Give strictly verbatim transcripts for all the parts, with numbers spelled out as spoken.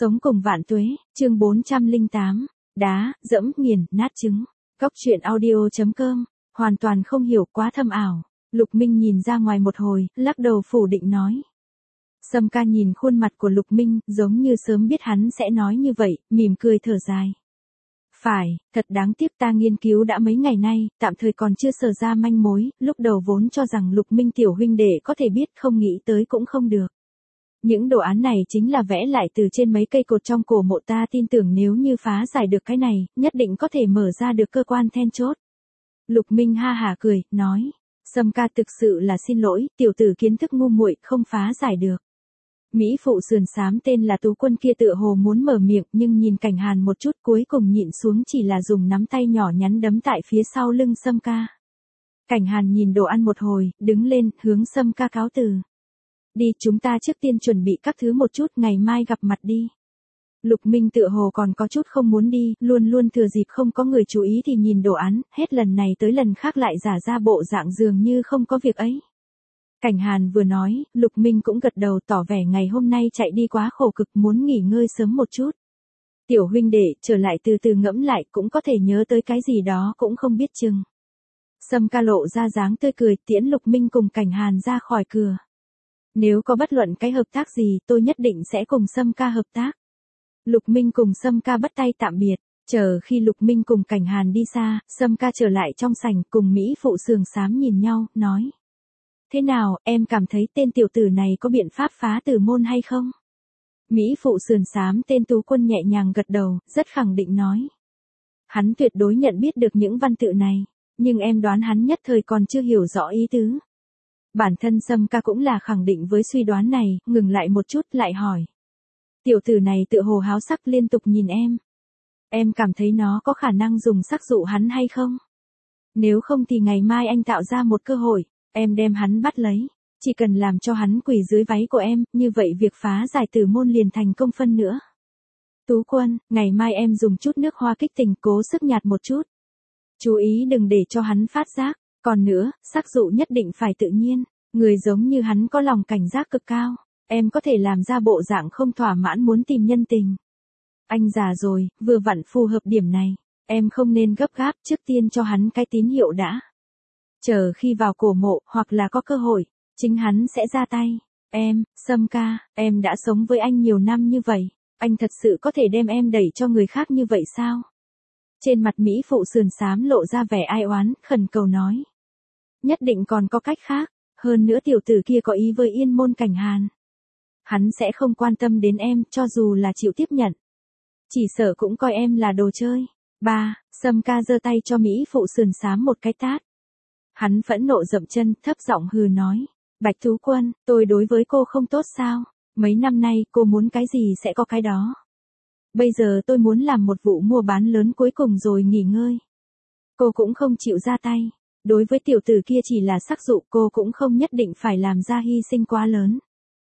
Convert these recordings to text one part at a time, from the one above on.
Sống cùng vạn tuế, chương bốn trăm lẻ tám, đá, dẫm, nghiền, nát trứng. Cóc truyện audio chấm com, hoàn toàn không hiểu, quá thâm ảo. Lục Minh nhìn ra ngoài một hồi, lắc đầu phủ định nói. Sâm ca nhìn khuôn mặt của Lục Minh, giống như sớm biết hắn sẽ nói như vậy, mỉm cười thở dài. Phải, thật đáng tiếc, ta nghiên cứu đã mấy ngày nay, tạm thời còn chưa sờ ra manh mối, lúc đầu vốn cho rằng Lục Minh tiểu huynh đệ có thể biết, không nghĩ tới cũng không được. Những đồ án này chính là vẽ lại từ trên mấy cây cột trong cổ mộ, ta tin tưởng nếu như phá giải được cái này, nhất định có thể mở ra được cơ quan then chốt. Lục Minh ha hả cười, nói. Sâm ca thực sự là xin lỗi, tiểu tử kiến thức ngu muội, không phá giải được. Mỹ phụ sườn xám tên là Tú Quân kia tựa hồ muốn mở miệng, nhưng nhìn Cảnh Hàn một chút, cuối cùng nhịn xuống, chỉ là dùng nắm tay nhỏ nhắn đấm tại phía sau lưng Sâm ca. Cảnh Hàn nhìn đồ ăn một hồi, đứng lên, hướng Sâm ca cáo từ. Đi, chúng ta trước tiên chuẩn bị các thứ một chút, ngày mai gặp mặt đi. Lục Minh tựa hồ còn có chút không muốn đi, luôn luôn thừa dịp không có người chú ý thì nhìn đồ án, hết lần này tới lần khác lại giả ra bộ dạng dường như không có việc ấy. Cảnh Hàn vừa nói, Lục Minh cũng gật đầu, tỏ vẻ ngày hôm nay chạy đi quá khổ cực, muốn nghỉ ngơi sớm một chút. Tiểu huynh đệ, trở lại từ từ ngẫm lại, cũng có thể nhớ tới cái gì đó cũng không biết chừng. Sâm ca lộ ra dáng tươi cười, tiễn Lục Minh cùng Cảnh Hàn ra khỏi cửa. Nếu có bất luận cái hợp tác gì, tôi nhất định sẽ cùng Sâm ca hợp tác. Lục Minh cùng Sâm ca bắt tay tạm biệt, chờ khi Lục Minh cùng Cảnh Hàn đi xa, Sâm ca trở lại trong sảnh, cùng Mỹ phụ sườn xám nhìn nhau, nói. Thế nào, em cảm thấy tên tiểu tử này có biện pháp phá tử môn hay không? Mỹ phụ sườn xám tên Tú Quân nhẹ nhàng gật đầu, rất khẳng định nói. Hắn tuyệt đối nhận biết được những văn tự này, nhưng em đoán hắn nhất thời còn chưa hiểu rõ ý tứ. Bản thân Sâm ca cũng là khẳng định với suy đoán này, ngừng lại một chút lại hỏi. Tiểu tử này tựa hồ háo sắc liên tục nhìn em. Em cảm thấy nó có khả năng dùng sắc dụ hắn hay không? Nếu không thì ngày mai anh tạo ra một cơ hội, em đem hắn bắt lấy. Chỉ cần làm cho hắn quỳ dưới váy của em, như vậy việc phá giải tử môn liền thành công phân nữa. Tú Quân, ngày mai em dùng chút nước hoa kích tình, cố sức nhạt một chút. Chú ý đừng để cho hắn phát giác. Còn nữa, sắc dụ nhất định phải tự nhiên, người giống như hắn có lòng cảnh giác cực cao, em có thể làm ra bộ dạng không thỏa mãn muốn tìm nhân tình. Anh già rồi, vừa vặn phù hợp điểm này, em không nên gấp gáp, trước tiên cho hắn cái tín hiệu đã. Chờ khi vào cổ mộ, hoặc là có cơ hội, chính hắn sẽ ra tay. Em, Sâm ca, em đã sống với anh nhiều năm như vậy, anh thật sự có thể đem em đẩy cho người khác như vậy sao? Trên mặt Mỹ phụ sườn xám lộ ra vẻ ai oán, khẩn cầu nói. Nhất định còn có cách khác, hơn nữa tiểu tử kia có ý với Yên Môn Cảnh Hàn. Hắn sẽ không quan tâm đến em, cho dù là chịu tiếp nhận. Chỉ sợ cũng coi em là đồ chơi. Ba, Sâm ca giơ tay cho Mỹ phụ sườn xám một cái tát. Hắn phẫn nộ dậm chân, thấp giọng hừ nói. Bạch Tú Quân, tôi đối với cô không tốt sao? Mấy năm nay cô muốn cái gì sẽ có cái đó. Bây giờ tôi muốn làm một vụ mua bán lớn cuối cùng rồi nghỉ ngơi. Cô cũng không chịu ra tay. Đối với tiểu tử kia chỉ là sắc dụ, cô cũng không nhất định phải làm ra hy sinh quá lớn.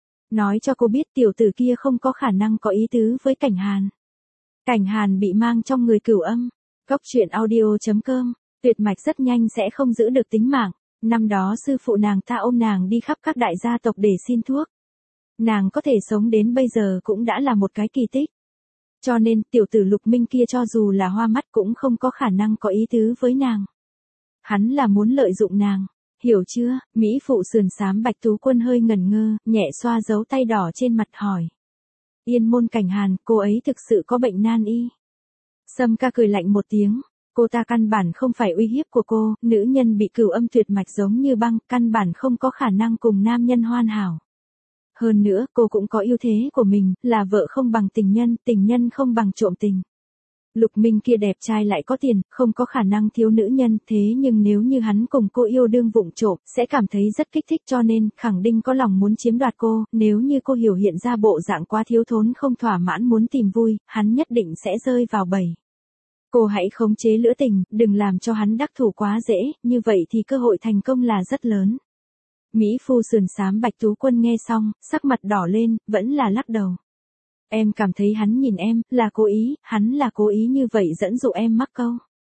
Nói cho cô biết tiểu tử kia không có khả năng có ý tứ với Cảnh Hàn. Cảnh Hàn bị mang trong người cửu âm. Cóc truyện audio chấm com, tuyệt mạch rất nhanh sẽ không giữ được tính mạng. Năm đó sư phụ nàng ta ôm nàng đi khắp các đại gia tộc để xin thuốc. Nàng có thể sống đến bây giờ cũng đã là một cái kỳ tích. Cho nên tiểu tử Lục Minh kia cho dù là hoa mắt cũng không có khả năng có ý tứ với nàng. Hắn là muốn lợi dụng nàng, hiểu chưa? Mỹ phụ sườn xám Bạch Tú Quân hơi ngẩn ngơ, nhẹ xoa dấu tay đỏ trên mặt hỏi. Yên Môn Cảnh Hàn, cô ấy thực sự có bệnh nan y. Sâm ca cười lạnh một tiếng, cô ta căn bản không phải uy hiếp của cô, nữ nhân bị cửu âm tuyệt mạch giống như băng, căn bản không có khả năng cùng nam nhân hoàn hảo. Hơn nữa, cô cũng có ưu thế của mình, là vợ không bằng tình nhân, tình nhân không bằng trộm tình. Lục Minh kia đẹp trai lại có tiền, không có khả năng thiếu nữ nhân, thế nhưng nếu như hắn cùng cô yêu đương vụng trộm, sẽ cảm thấy rất kích thích, cho nên, khẳng định có lòng muốn chiếm đoạt cô, nếu như cô hiểu hiện ra bộ dạng quá thiếu thốn không thỏa mãn muốn tìm vui, hắn nhất định sẽ rơi vào bẫy. Cô hãy khống chế lửa tình, đừng làm cho hắn đắc thủ quá dễ, như vậy thì cơ hội thành công là rất lớn. Mỹ phu sườn xám Bạch Tú Quân nghe xong, sắc mặt đỏ lên, vẫn là lắc đầu. Em cảm thấy hắn nhìn em, là cố ý, hắn là cố ý như vậy dẫn dụ em mắc câu.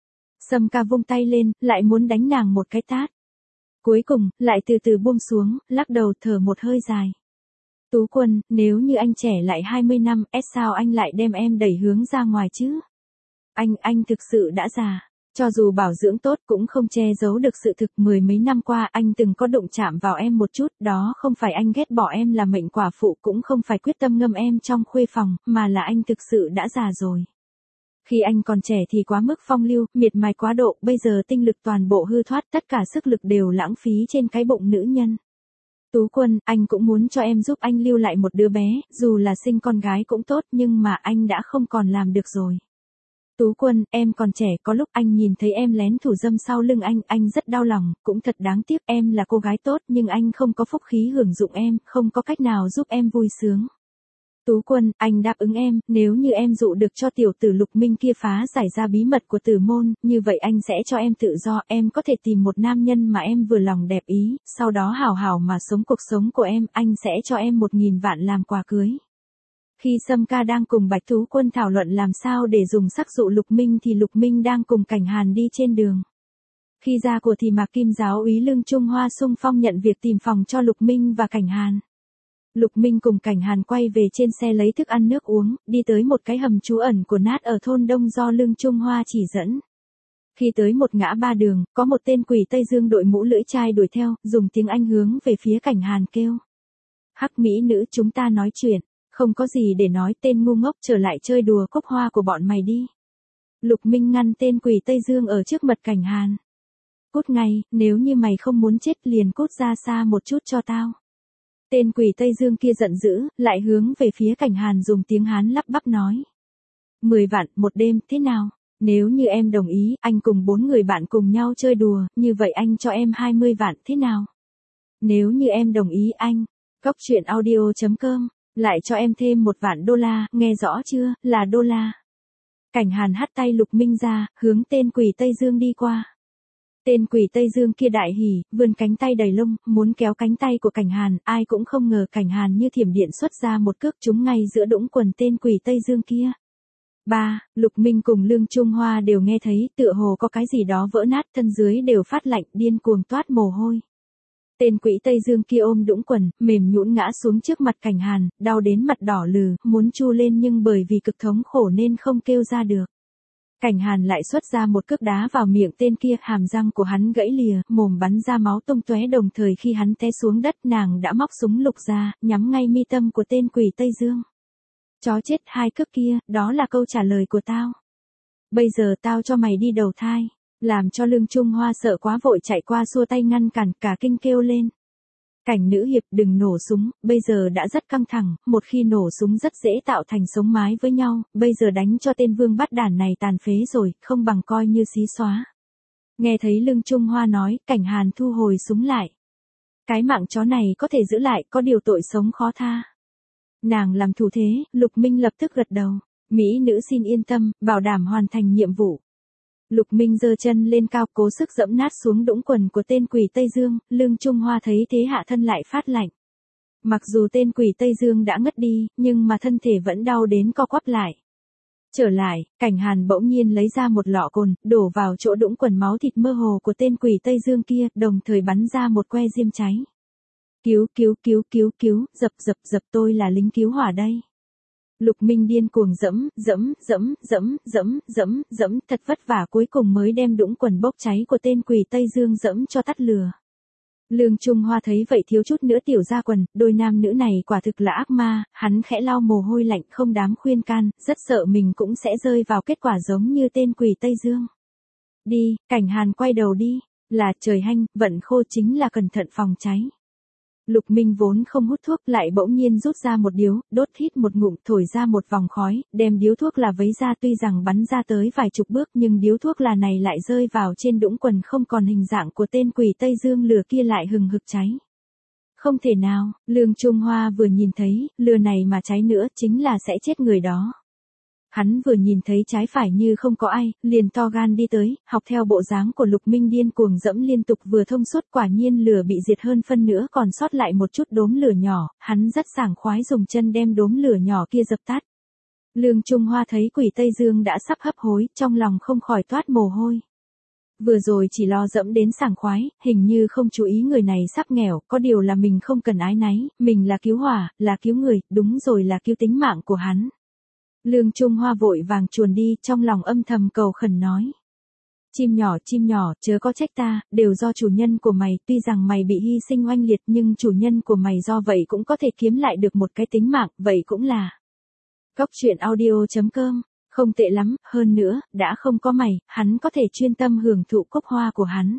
Sâm ca vung tay lên, lại muốn đánh nàng một cái tát. Cuối cùng, lại từ từ buông xuống, lắc đầu thở một hơi dài. Tú Quân, nếu như anh trẻ lại hai mươi năm, s sao anh lại đem em đẩy hướng ra ngoài chứ? Anh, anh thực sự đã già. Cho dù bảo dưỡng tốt cũng không che giấu được sự thực, mười mấy năm qua anh từng có đụng chạm vào em một chút, đó không phải anh ghét bỏ em là mệnh quả phụ, cũng không phải quyết tâm ngâm em trong khuê phòng, mà là anh thực sự đã già rồi. Khi anh còn trẻ thì quá mức phong lưu, miệt mài quá độ, bây giờ tinh lực toàn bộ hư thoát, tất cả sức lực đều lãng phí trên cái bụng nữ nhân. Tú Quân, anh cũng muốn cho em giúp anh lưu lại một đứa bé, dù là sinh con gái cũng tốt, nhưng mà anh đã không còn làm được rồi. Tú Quân, em còn trẻ, có lúc anh nhìn thấy em lén thủ dâm sau lưng anh, anh rất đau lòng, cũng thật đáng tiếc, em là cô gái tốt nhưng anh không có phúc khí hưởng dụng em, không có cách nào giúp em vui sướng. Tú Quân, anh đáp ứng em, nếu như em dụ được cho tiểu tử Lục Minh kia phá giải ra bí mật của Tử Môn, như vậy anh sẽ cho em tự do, em có thể tìm một nam nhân mà em vừa lòng đẹp ý, sau đó hảo hảo mà sống cuộc sống của em, anh sẽ cho em một nghìn vạn làm quà cưới. Khi Sâm Ca đang cùng Bạch Tú Quân thảo luận làm sao để dùng sắc dụ Lục Minh thì Lục Minh đang cùng Cảnh Hàn đi trên đường. Khi ra của thì Mạc Kim giáo úy Lương Trung Hoa xung phong nhận việc tìm phòng cho Lục Minh và Cảnh Hàn. Lục Minh cùng Cảnh Hàn quay về trên xe lấy thức ăn nước uống, đi tới một cái hầm trú ẩn của nát ở thôn Đông do Lương Trung Hoa chỉ dẫn. Khi tới một ngã ba đường, có một tên quỷ Tây Dương đội mũ lưỡi chai đuổi theo, dùng tiếng Anh hướng về phía Cảnh Hàn kêu. Hắc mỹ nữ, chúng ta nói chuyện. Không có gì để nói, tên ngu ngốc, trở lại chơi đùa cốc hoa của bọn mày đi. Lục Minh ngăn tên quỷ Tây Dương ở trước mặt Cảnh Hàn. Cút ngay, nếu như mày không muốn chết liền cút ra xa một chút cho tao. Tên quỷ Tây Dương kia giận dữ, lại hướng về phía Cảnh Hàn dùng tiếng Hán lắp bắp nói. Mười vạn, một đêm, thế nào? Nếu như em đồng ý, anh cùng bốn người bạn cùng nhau chơi đùa, như vậy anh cho em hai mươi vạn, thế nào? Nếu như em đồng ý anh, Cóc truyện audio chấm com, lại cho em thêm một vạn đô la, nghe rõ chưa, là đô la. Cảnh Hàn hất tay Lục Minh ra, hướng tên quỷ Tây Dương đi qua. Tên quỷ Tây Dương kia đại hỉ, vươn cánh tay đầy lông, muốn kéo cánh tay của Cảnh Hàn, ai cũng không ngờ Cảnh Hàn như thiểm điện xuất ra một cước trúng ngay giữa đũng quần tên quỷ Tây Dương kia. Ba, Lục Minh cùng Lương Trung Hoa đều nghe thấy, tựa hồ có cái gì đó vỡ nát, thân dưới đều phát lạnh, điên cuồng toát mồ hôi. Tên quỷ Tây Dương kia ôm đũng quần, mềm nhũn ngã xuống trước mặt Cảnh Hàn, đau đến mặt đỏ lừ, muốn chu lên nhưng bởi vì cực thống khổ nên không kêu ra được. Cảnh Hàn lại xuất ra một cước đá vào miệng tên kia, hàm răng của hắn gãy lìa, mồm bắn ra máu tung tóe, đồng thời khi hắn té xuống đất nàng đã móc súng lục ra, nhắm ngay mi tâm của tên quỷ Tây Dương. Chó chết, hai cước kia, đó là câu trả lời của tao. Bây giờ tao cho mày đi đầu thai. Làm cho Lương Trung Hoa sợ quá vội chạy qua xua tay ngăn cản, cả kinh kêu lên. Cảnh nữ hiệp, đừng nổ súng, bây giờ đã rất căng thẳng, một khi nổ súng rất dễ tạo thành sống mái với nhau, bây giờ đánh cho tên vương bắt đản này tàn phế rồi, không bằng coi như xí xóa. Nghe thấy Lương Trung Hoa nói, Cảnh Hàn thu hồi súng lại. Cái mạng chó này có thể giữ lại, có điều tội sống khó tha. Nàng làm thủ thế, Lục Minh lập tức gật đầu. Mỹ nữ xin yên tâm, bảo đảm hoàn thành nhiệm vụ. Lục Minh giơ chân lên cao, cố sức dẫm nát xuống đũng quần của tên quỷ Tây Dương, Lương Trung Hoa thấy thế hạ thân lại phát lạnh. Mặc dù tên quỷ Tây Dương đã ngất đi, nhưng mà thân thể vẫn đau đến co quắp lại. Trở lại, Cảnh Hàn bỗng nhiên lấy ra một lọ cồn, đổ vào chỗ đũng quần, máu thịt mơ hồ của tên quỷ Tây Dương kia, đồng thời bắn ra một que diêm cháy. Cứu, cứu, cứu, cứu, cứu, dập, dập, dập, tôi là lính cứu hỏa đây. Lục Minh điên cuồng dẫm, dẫm, dẫm, dẫm, dẫm, dẫm, dẫm, thật vất vả cuối cùng mới đem đũng quần bốc cháy của tên quỷ Tây Dương dẫm cho tắt lửa. Lương Trung Hoa thấy vậy thiếu chút nữa tiểu ra quần, đôi nam nữ này quả thực là ác ma, hắn khẽ lau mồ hôi lạnh, không dám khuyên can, rất sợ mình cũng sẽ rơi vào kết quả giống như tên quỷ Tây Dương. Đi, Cảnh Hàn quay đầu đi, là trời hanh, vận khô chính là cẩn thận phòng cháy. Lục Minh vốn không hút thuốc lại bỗng nhiên rút ra một điếu, đốt hít một ngụm, thổi ra một vòng khói, đem điếu thuốc là vấy ra, tuy rằng bắn ra tới vài chục bước nhưng điếu thuốc là này lại rơi vào trên đũng quần không còn hình dạng của tên quỷ Tây Dương, lửa kia lại hừng hực cháy. Không thể nào, Lương Trung Hoa vừa nhìn thấy, lửa này mà cháy nữa chính là sẽ chết người đó. Hắn vừa nhìn thấy trái phải như không có ai, liền to gan đi tới, học theo bộ dáng của Lục Minh điên cuồng dẫm liên tục vừa thông suốt, quả nhiên lửa bị diệt hơn phân nữa, còn sót lại một chút đốm lửa nhỏ, hắn rất sảng khoái dùng chân đem đốm lửa nhỏ kia dập tắt. Lương Trung Hoa thấy quỷ Tây Dương đã sắp hấp hối, trong lòng không khỏi toát mồ hôi. Vừa rồi chỉ lo dẫm đến sảng khoái, hình như không chú ý người này sắp nghèo, có điều là mình không cần ái náy, mình là cứu hỏa, là cứu người, đúng rồi là cứu tính mạng của hắn. Lương Trung Hoa vội vàng chuồn đi, trong lòng âm thầm cầu khẩn nói. Chim nhỏ, chim nhỏ, chớ có trách ta, đều do chủ nhân của mày, tuy rằng mày bị hy sinh oanh liệt nhưng chủ nhân của mày do vậy cũng có thể kiếm lại được một cái tính mạng, vậy cũng là. Cóc truyện audio chấm com, không tệ lắm, hơn nữa, đã không có mày, hắn có thể chuyên tâm hưởng thụ cốc hoa của hắn.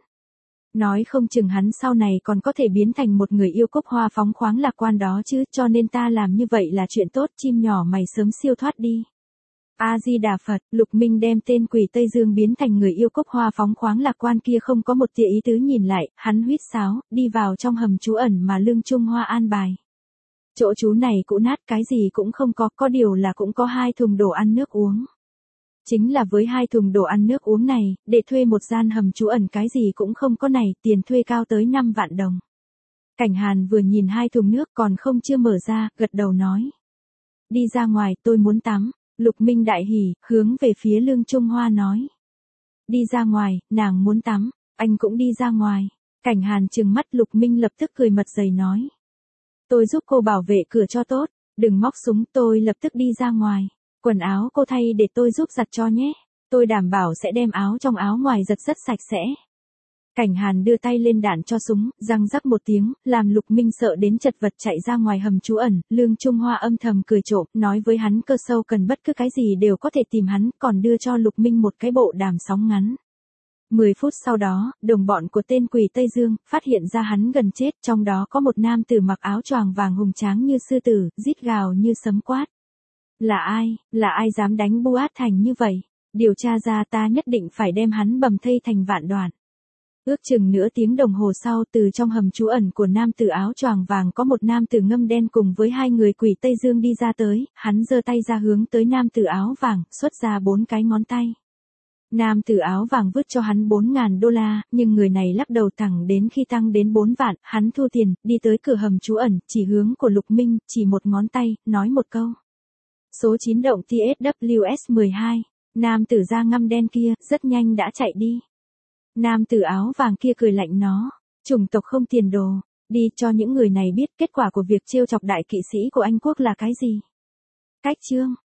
Nói không chừng hắn sau này còn có thể biến thành một người yêu cốc hoa phóng khoáng lạc quan đó chứ, cho nên ta làm như vậy là chuyện tốt, chim nhỏ mày sớm siêu thoát đi. A-di-đà Phật, Lục Minh đem tên quỷ Tây Dương biến thành người yêu cốc hoa phóng khoáng lạc quan kia không có một tia ý tứ nhìn lại, hắn huýt sáo, đi vào trong hầm trú ẩn mà Lương Trung Hoa an bài. Chỗ trú này cũ nát cái gì cũng không có, có điều là cũng có hai thùng đồ ăn nước uống. Chính là với hai thùng đồ ăn nước uống này, để thuê một gian hầm trú ẩn cái gì cũng không có này, tiền thuê cao tới năm vạn đồng. Cảnh Hàn vừa nhìn hai thùng nước còn không chưa mở ra, gật đầu nói. Đi ra ngoài, tôi muốn tắm. Lục Minh đại hỉ, hướng về phía Lương Trung Hoa nói. Đi ra ngoài, nàng muốn tắm, anh cũng đi ra ngoài. Cảnh Hàn trừng mắt Lục Minh lập tức cười mật dày nói. Tôi giúp cô bảo vệ cửa cho tốt, đừng móc súng, tôi lập tức đi ra ngoài. Quần áo cô thay để tôi giúp giặt cho nhé, tôi đảm bảo sẽ đem áo trong áo ngoài giặt rất sạch sẽ. Cảnh Hàn đưa tay lên đạn cho súng, răng rắc một tiếng, làm Lục Minh sợ đến chật vật chạy ra ngoài hầm trú ẩn, Lương Trung Hoa âm thầm cười trộm, nói với hắn cơ sâu cần bất cứ cái gì đều có thể tìm hắn, còn đưa cho Lục Minh một cái bộ đàm sóng ngắn. Mười phút sau đó, đồng bọn của tên quỷ Tây Dương, phát hiện ra hắn gần chết, trong đó có một nam tử mặc áo choàng vàng hùng tráng như sư tử, rít gào như sấm quát. Là ai, là ai dám đánh Bu Át Thành như vậy? Điều tra ra ta nhất định phải đem hắn bầm thây thành vạn đoạn. Ước chừng nửa tiếng đồng hồ sau từ trong hầm trú ẩn của nam tử áo choàng vàng có một nam tử ngâm đen cùng với hai người quỷ Tây Dương đi ra tới, hắn giơ tay ra hướng tới nam tử áo vàng, xuất ra bốn cái ngón tay. Nam tử áo vàng vứt cho hắn bốn ngàn đô la, nhưng người này lắc đầu thẳng đến khi tăng đến bốn vạn, hắn thu tiền, đi tới cửa hầm trú ẩn, chỉ hướng của Lục Minh, chỉ một ngón tay, nói một câu. Số chín động T S W S mười hai, nam tử da ngăm đen kia, rất nhanh đã chạy đi. Nam tử áo vàng kia cười lạnh nó, chủng tộc không tiền đồ, đi cho những người này biết kết quả của việc trêu chọc đại kỵ sĩ của Anh quốc là cái gì. Cách chương